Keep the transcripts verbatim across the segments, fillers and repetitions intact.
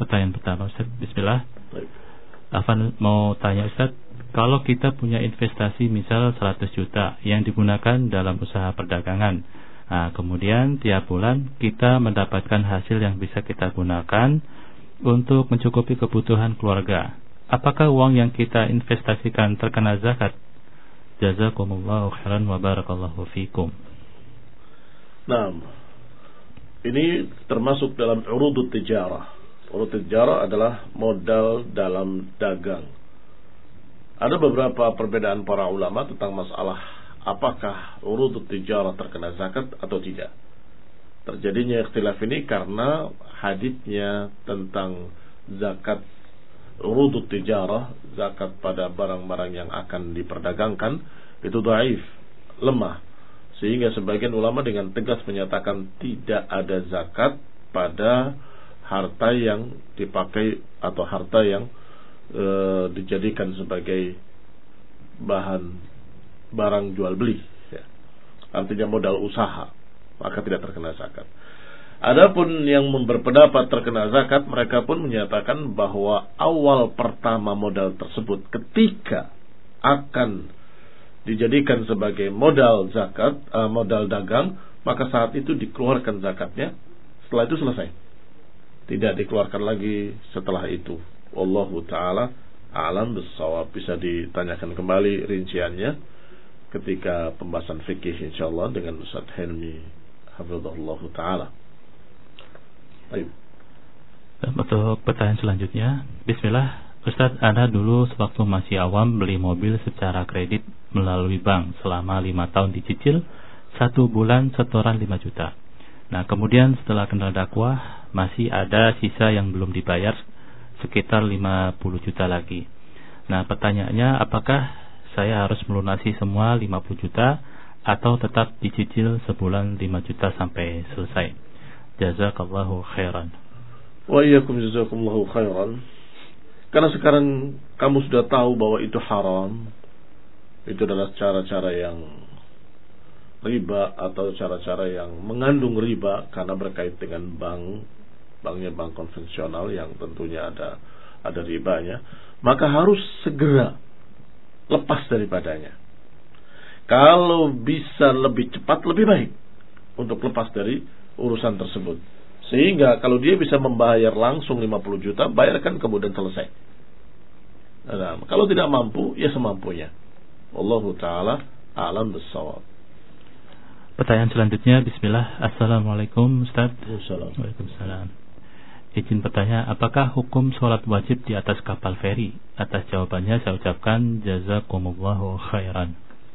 pertanyaan pertama Ustaz. Bismillah. Baik. Afan mau tanya Ustaz, kalau kita punya investasi misal seratus juta yang digunakan dalam usaha perdagangan, nah, kemudian tiap bulan kita mendapatkan hasil yang bisa kita gunakan untuk mencukupi kebutuhan keluarga, apakah uang yang kita investasikan terkena zakat? Jazakumullahu khairan wa barakallahu fikum. Nah, ini termasuk dalam urudut tijarah. Urudut tijarah adalah modal dalam dagang. Ada beberapa perbedaan para ulama tentang masalah apakah urudut tijarah terkena zakat atau tidak. Terjadinya ikhtilaf ini karena haditsnya tentang zakat urudut tijarah, zakat pada barang-barang yang akan diperdagangkan, itu dhaif, lemah. Sehingga sebagian ulama dengan tegas menyatakan tidak ada zakat pada harta yang dipakai atau harta yang e, dijadikan sebagai bahan barang jual beli, ya. Artinya modal usaha, maka tidak terkena zakat. Adapun yang berpendapat terkena zakat, mereka pun menyatakan bahwa awal pertama modal tersebut ketika akan dijadikan sebagai modal zakat, uh, modal dagang, maka saat itu dikeluarkan zakatnya, setelah itu selesai. Tidak dikeluarkan lagi setelah itu. Wallahu ta'ala a'lam bissawab. Bisa ditanyakan kembali rinciannya ketika pembahasan fikih insyaallah dengan Ustaz Helmi hafizahullah ta'ala. Baik. Untuk pertanyaan selanjutnya, bismillah. Ustaz, Anda dulu sewaktu masih awam beli mobil secara kredit melalui bank selama lima tahun dicicil, satu bulan setoran lima juta. Nah, kemudian setelah kenal dakwah masih ada sisa yang belum dibayar sekitar lima puluh juta lagi. Nah, pertanyaannya, apakah saya harus melunasi semua lima puluh juta atau tetap dicicil sebulan lima juta sampai selesai? Jazakallahu khairan. Wa iyyakum jazakumullahu khairan. Karena sekarang kamu sudah tahu bahwa itu haram, itu adalah cara-cara yang riba atau cara-cara yang mengandung riba karena berkait dengan bank, banknya bank konvensional yang tentunya ada ada ribanya, maka harus segera lepas daripadanya. Kalau bisa lebih cepat lebih baik untuk lepas dari urusan tersebut. Sehingga kalau dia bisa membayar langsung lima puluh juta, bayarkan kemudian selesai. Nah, kalau tidak mampu, ya semampunya. Wallahu ta'ala a'lam bissawab. Pertanyaan selanjutnya, bismillah. Assalamualaikum Ustaz. Waalaikumsalam. Izin bertanya, apakah hukum sholat wajib di atas kapal feri? Atas jawabannya saya ucapkan jazakumullahu khairan.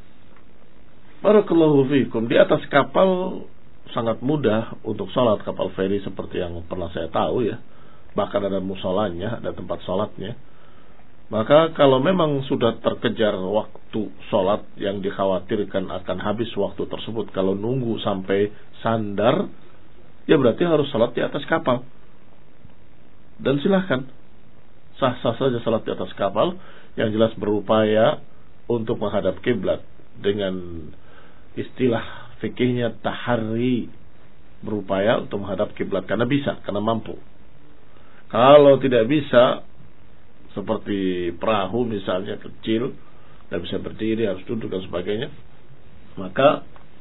Barakallahu fiikum. Di atas kapal sangat mudah untuk sholat kapal feri seperti yang pernah saya tahu ya. Bahkan ada musolanya, ada tempat sholatnya. Maka kalau memang sudah terkejar waktu sholat yang dikhawatirkan akan habis waktu tersebut, kalau nunggu sampai sandar, ya berarti harus sholat di atas kapal. Dan silahkan sah-sah saja sholat di atas kapal, yang jelas berupaya untuk menghadap kiblat dengan istilah fikihnya tahari, berupaya untuk menghadap kiblat karena bisa, karena mampu. Kalau tidak bisa, seperti perahu misalnya kecil, tidak bisa berdiri, harus duduk dan sebagainya, maka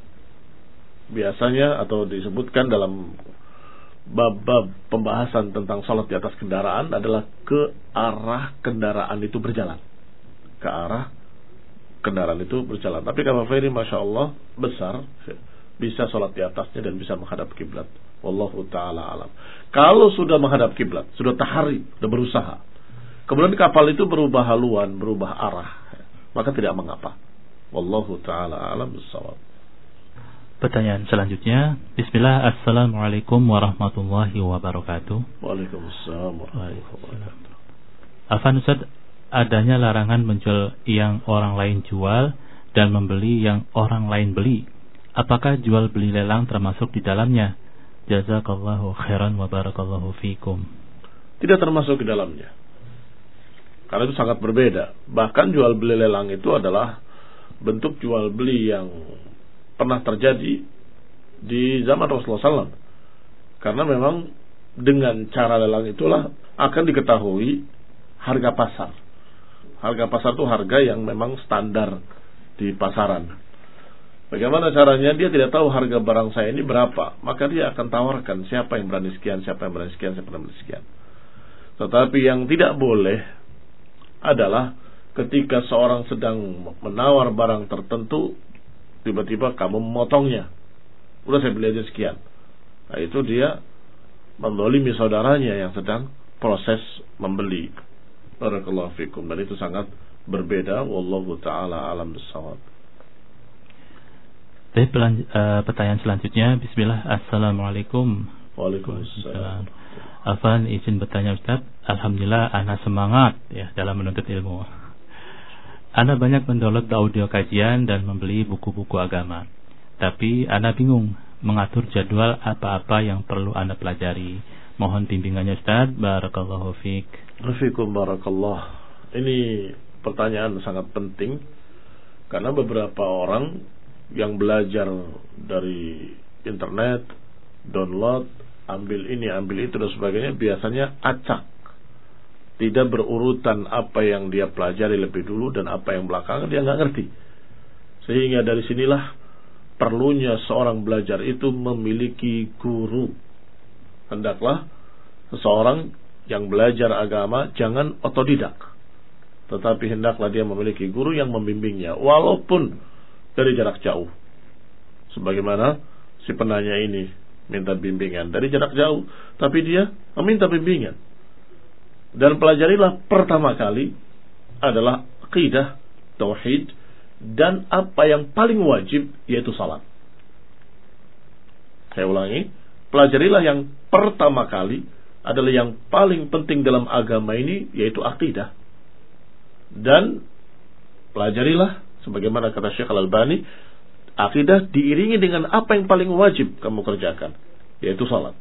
biasanya atau disebutkan dalam bab-bab pembahasan tentang salat di atas kendaraan adalah ke arah kendaraan itu berjalan, ke arah kendaraan itu berjalan. Tapi kapal feri masya Allah besar, bisa salat di atasnya dan bisa menghadap kiblat. Wallahu ta'ala alam. Kalau sudah menghadap kiblat, sudah tahari, sudah berusaha, kemudian kapal itu berubah haluan, berubah arah, maka tidak mengapa. Wallahu ta'ala alam bissawab. Pertanyaan selanjutnya, bismillah, assalamualaikum warahmatullahi wabarakatuh. Waalaikumsalam warahmatullahi wabarakatuh. Afan Ustaz, adanya larangan menjual yang orang lain jual dan membeli yang orang lain beli. Apakah jual beli lelang termasuk di dalamnya? Jazakallahu khairan wa barakallahu fikum. Tidak termasuk di dalamnya. Karena itu sangat berbeda. Bahkan jual beli lelang itu adalah bentuk jual beli yang pernah terjadi di zaman Rasulullah shallallahu alaihi wasallam. Karena memang dengan cara lelang itulah akan diketahui harga pasar. Harga pasar itu harga yang memang standar di pasaran. Bagaimana caranya? Dia tidak tahu harga barang saya ini berapa, maka dia akan tawarkan siapa yang berani sekian, siapa yang berani sekian, siapa yang berani sekian. Tetapi yang tidak boleh adalah ketika seorang sedang menawar barang tertentu, tiba-tiba kamu memotongnya. Udah saya beli aja sekian. Nah, itu dia menzalimi saudaranya yang sedang proses membeli. Barakallahu fikum. Dan itu sangat berbeda. Wallahu ta'ala alam bissawab. Baik, uh, pertanyaan selanjutnya. Bismillah. Assalamualaikum. Waalaikumsalam. Afan izin bertanya Ustaz. Alhamdulillah ana semangat ya dalam menuntut ilmu. Ana banyak mendownload audio kajian dan membeli buku-buku agama. Tapi ana bingung mengatur jadwal apa-apa yang perlu ana pelajari. Mohon bimbingannya Ustaz. Barakallahu fiik. Fiikum barakallah. Ini pertanyaan sangat penting karena beberapa orang yang belajar dari internet, download, ambil ini, ambil itu dan sebagainya, biasanya acak. Tidak berurutan apa yang dia pelajari lebih dulu dan apa yang belakangan, dia nggak ngerti. Sehingga dari sinilah perlunya seorang belajar itu memiliki guru. Hendaklah seseorang yang belajar agama jangan otodidak, tetapi hendaklah dia memiliki guru yang membimbingnya, walaupun dari jarak jauh. Sebagaimana si penanya ini minta bimbingan dari jarak jauh, tapi dia meminta bimbingan. Dan pelajarilah pertama kali adalah aqidah, tauhid, dan apa yang paling wajib, yaitu salat. Saya ulangi, pelajarilah yang pertama kali adalah yang paling penting dalam agama ini, yaitu aqidah. Dan pelajarilah, sebagaimana kata Syekh Al-Albani, aqidah diiringi dengan apa yang paling wajib kamu kerjakan, yaitu salat.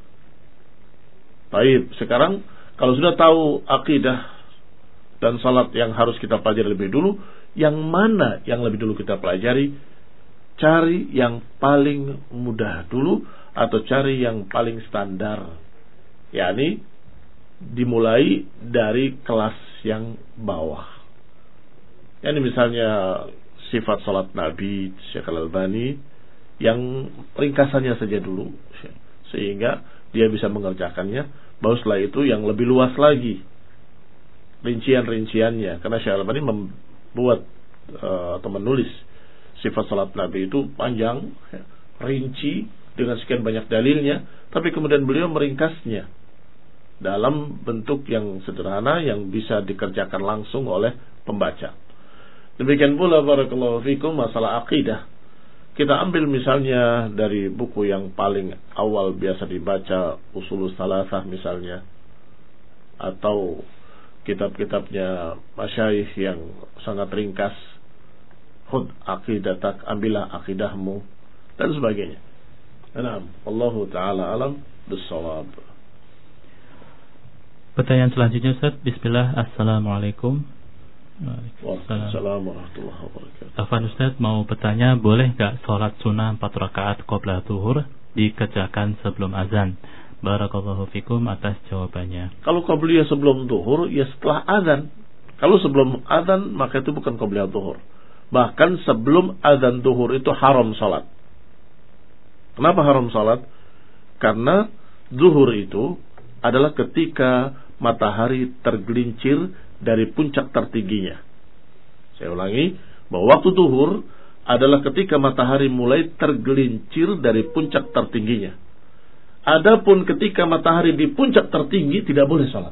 Baik, sekarang kalau sudah tahu akidah dan salat yang harus kita pelajari lebih dulu, yang mana yang lebih dulu kita pelajari? Cari yang paling mudah dulu atau cari yang paling standar. yakni dimulai dari kelas yang bawah. Yakni misalnya sifat salat Nabi Syekh Al-Albani yang ringkasannya saja dulu, sehingga dia bisa mengerjakannya. Baru setelah itu yang lebih luas lagi rincian-rinciannya, karena Syekh Al-Albani membuat uh, atau menulis sifat salat Nabi itu panjang, ya, rinci dengan sekian banyak dalilnya, tapi kemudian beliau meringkasnya dalam bentuk yang sederhana yang bisa dikerjakan langsung oleh pembaca. Demikian pula barakallahu fikum masalah akidah. Kita ambil misalnya dari buku yang paling awal biasa dibaca, Ushulus Salasah misalnya, atau kitab-kitabnya masyayikh yang sangat ringkas, Khud aqidatak, ambillah akidahmu, dan sebagainya. Naam, wallahu taala alam bis-shawab. Pertanyaan selanjutnya Ustaz. Bismillah. Assalamualaikum. Waalaikumsalam warahmatullahi wabarakatuh. Afan Ustaz mau bertanya, boleh gak sholat sunnah empat rakaat qabla zuhur dikerjakan sebelum azan? Barakallahu fikum atas jawabannya. Kalau qabliyah sebelum zuhur, ya setelah azan. Kalau sebelum azan, maka itu bukan qabliyah zuhur. Bahkan sebelum azan zuhur itu haram sholat. Kenapa haram sholat? Karena zuhur itu adalah ketika matahari tergelincir dari puncak tertingginya. Saya ulangi, bahwa waktu zuhur adalah ketika matahari mulai tergelincir dari puncak tertingginya. Adapun ketika matahari di puncak tertinggi tidak boleh sholat.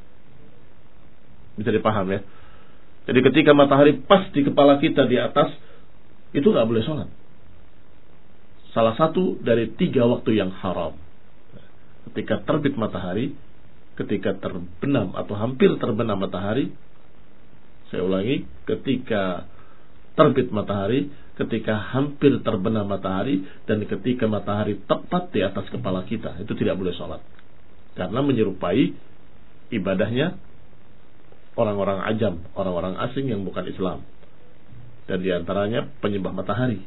Bisa dipaham ya? Jadi ketika matahari pas di kepala kita di atas, itu nggak boleh sholat. Salah satu dari tiga waktu yang haram. Ketika terbit matahari, ketika terbenam atau hampir terbenam matahari, saya ulangi, ketika terbit matahari, ketika hampir terbenam matahari, dan ketika matahari tepat di atas kepala kita, itu tidak boleh sholat. Karena menyerupai ibadahnya orang-orang ajam, orang-orang asing yang bukan Islam. Dan diantaranya penyembah matahari.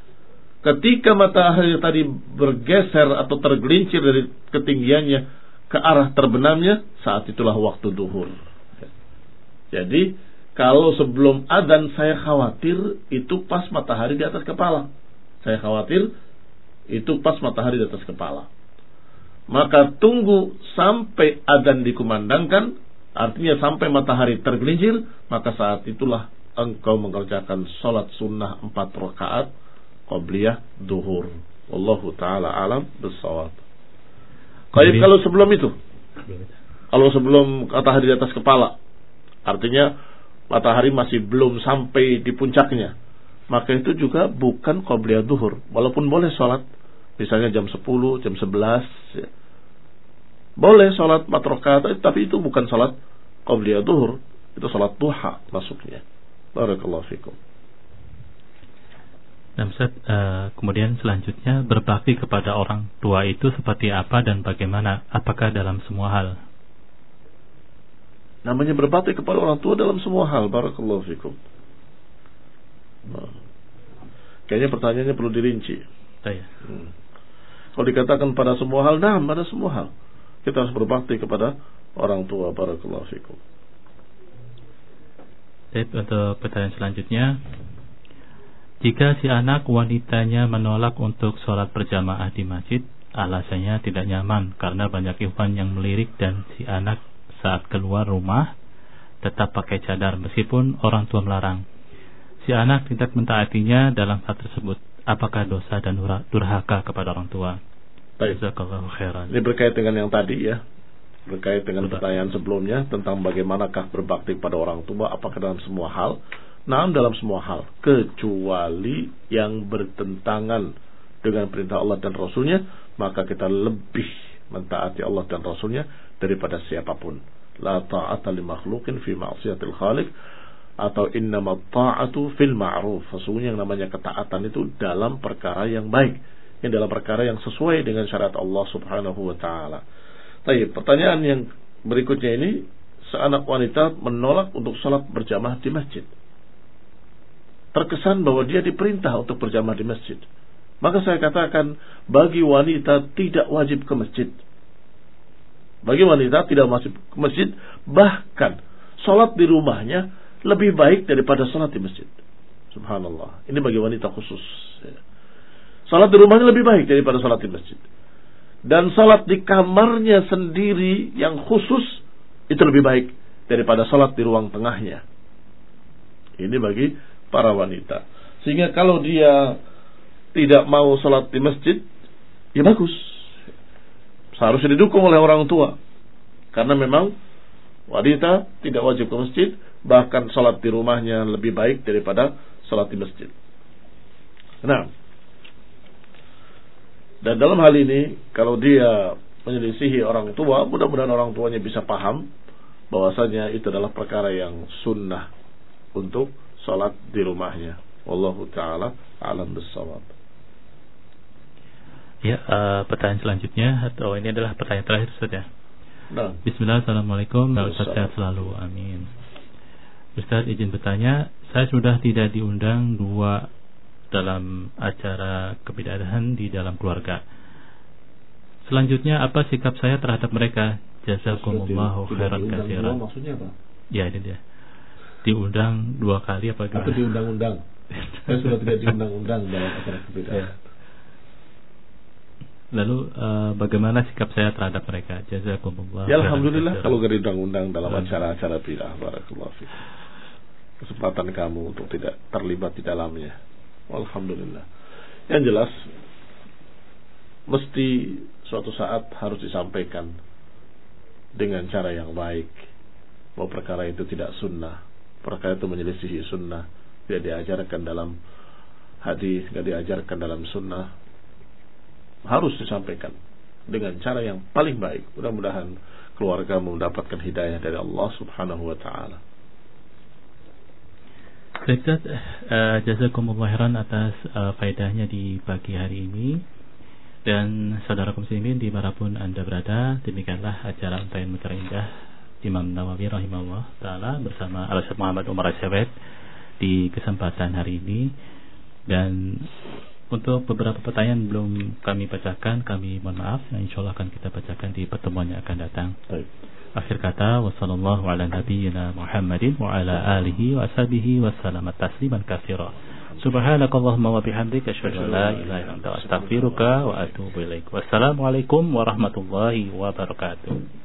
Ketika matahari tadi bergeser atau tergelincir dari ketinggiannya ke arah terbenamnya, saat itulah waktu duhur. Jadi kalau sebelum adzan saya khawatir itu pas matahari di atas kepala. Saya khawatir itu pas matahari di atas kepala. Maka tunggu sampai adzan dikumandangkan, artinya sampai matahari tergelincir, maka saat itulah engkau mengerjakan salat sunnah empat rakaat qabliyah duhur. Wallahu taala alam bissawab. Baik, kalau sebelum itu, kalau sebelum matahari di atas kepala, artinya matahari masih belum sampai di puncaknya, maka itu juga bukan qabliyah duhur. Walaupun boleh sholat, misalnya jam sepuluh, jam sebelas, ya. Boleh sholat empat rakaat, tapi itu bukan sholat qabliyah duhur, itu sholat duha masuknya. Barakallahu fikum. Nah, Ustaz, uh, kemudian selanjutnya, berbakti kepada orang tua itu seperti apa dan bagaimana? Apakah dalam semua hal? Namanya berbakti kepada orang tua dalam semua hal. Barakallahu fikum. Nah, kayaknya pertanyaannya perlu dirinci. Saya. Hmm. Kalau dikatakan pada semua hal, nah pada semua hal kita harus berbakti kepada orang tua. Barakallahu fikum. Baik, untuk pertanyaan selanjutnya, jika si anak wanitanya menolak untuk sholat berjamaah di masjid, alasannya tidak nyaman karena banyak ikhwan yang melirik dan si anak saat keluar rumah tetap pakai cadar meskipun orang tua melarang. Si anak tidak mentaatinya dalam hal tersebut. Apakah dosa dan durhaka kepada orang tua? Jazakallahu khairan. Ini berkait dengan yang tadi ya, berkait dengan pertanyaan sebelumnya tentang bagaimanakah berbakti pada orang tua. Apakah dalam semua hal? Nah, dalam semua hal, kecuali yang bertentangan dengan perintah Allah dan Rasulnya, maka kita lebih mentaati Allah dan Rasulnya daripada siapapun. La ta'ata li makhluqin fi ma'siyatil khaliq, atau innama ta'atu fil ma'ruf. Sesungguhnya yang namanya ketaatan itu dalam perkara yang baik, yang dalam perkara yang sesuai dengan syariat Allah Subhanahu wa taala. Baik, pertanyaan yang berikutnya ini, seanak wanita menolak untuk salat berjamaah di masjid. Terkesan bahwa dia diperintah untuk berjamaah di masjid. Maka saya katakan, bagi wanita tidak wajib ke masjid. Bagi wanita tidak wajib ke masjid, bahkan salat di rumahnya lebih baik daripada salat di masjid. Subhanallah. Ini bagi wanita khusus. Salat di rumahnya lebih baik daripada salat di masjid. Dan salat di kamarnya sendiri yang khusus itu lebih baik daripada salat di ruang tengahnya. Ini bagi para wanita. Sehingga kalau dia tidak mau salat di masjid, ya bagus. Seharusnya didukung oleh orang tua. Karena memang wanita tidak wajib ke masjid, bahkan salat di rumahnya lebih baik daripada salat di masjid. Nah, dan dalam hal ini, kalau dia menyelisihi orang tua, mudah-mudahan orang tuanya bisa paham bahwasanya itu adalah perkara yang sunnah untuk salat di rumahnya. Wallahu ta'ala a'lam bis-shawab. Ya, uh, pertanyaan selanjutnya, atau ini adalah pertanyaan terakhir saja. Nah. Bismillah, assalamualaikum. Ustaz sehat selalu, amin. Ustaz izin bertanya, saya sudah tidak diundang dua dalam acara kebid'ahan di dalam keluarga. Selanjutnya apa sikap saya terhadap mereka? Jazakumullahu khairan katsiran. Maksudnya apa? Ya, ini dia. Diundang dua kali apa gimana? Atau diundang-undang. Saya sudah tidak diundang-undang dalam acara kebid'ahan. Ya. Lalu uh, bagaimana sikap saya terhadap mereka? Jazakumullah. Ya alhamdulillah kalau gak diundang-undang dalam acara-acara bid'ah. Barakallahu fiik. Kesempatan kamu untuk tidak terlibat di dalamnya. Alhamdulillah. Yang jelas mesti suatu saat harus disampaikan dengan cara yang baik bahwa perkara itu tidak sunnah, perkara itu menyelisihi sunnah, tidak diajarkan dalam hadis, tidak diajarkan dalam sunnah. Harus disampaikan dengan cara yang paling baik. Mudah-mudahan keluarga mendapatkan hidayah dari Allah Subhanahu wa taala. Baik, uh, jazakumullah khairan atas uh, faedahnya di pagi hari ini. Dan saudara muslimin dimanapun Anda berada, demikianlah acara Untayan Mutiara Indah Imam Nawawi rahimahullah taala bersama Al-Ustaz Muhammad Umar Asyawet di kesempatan hari ini. Dan Untuk beberapa pertanyaan belum kami bacakan, kami mohon maaf. Yang insya Allah akan kita bacakan di pertemuan yang akan datang. Baik. Akhir kata, wassallallahu ala nabiyyina Muhammadin wa ala alihi wa ashabihi wa salama tasliman katsira. Subhanakallahumma wa bihamdika asyhadu an la ilaha illa anta astaghfiruka wa atubu ilaik. Wassalamualaikum warahmatullahi wabarakatuh.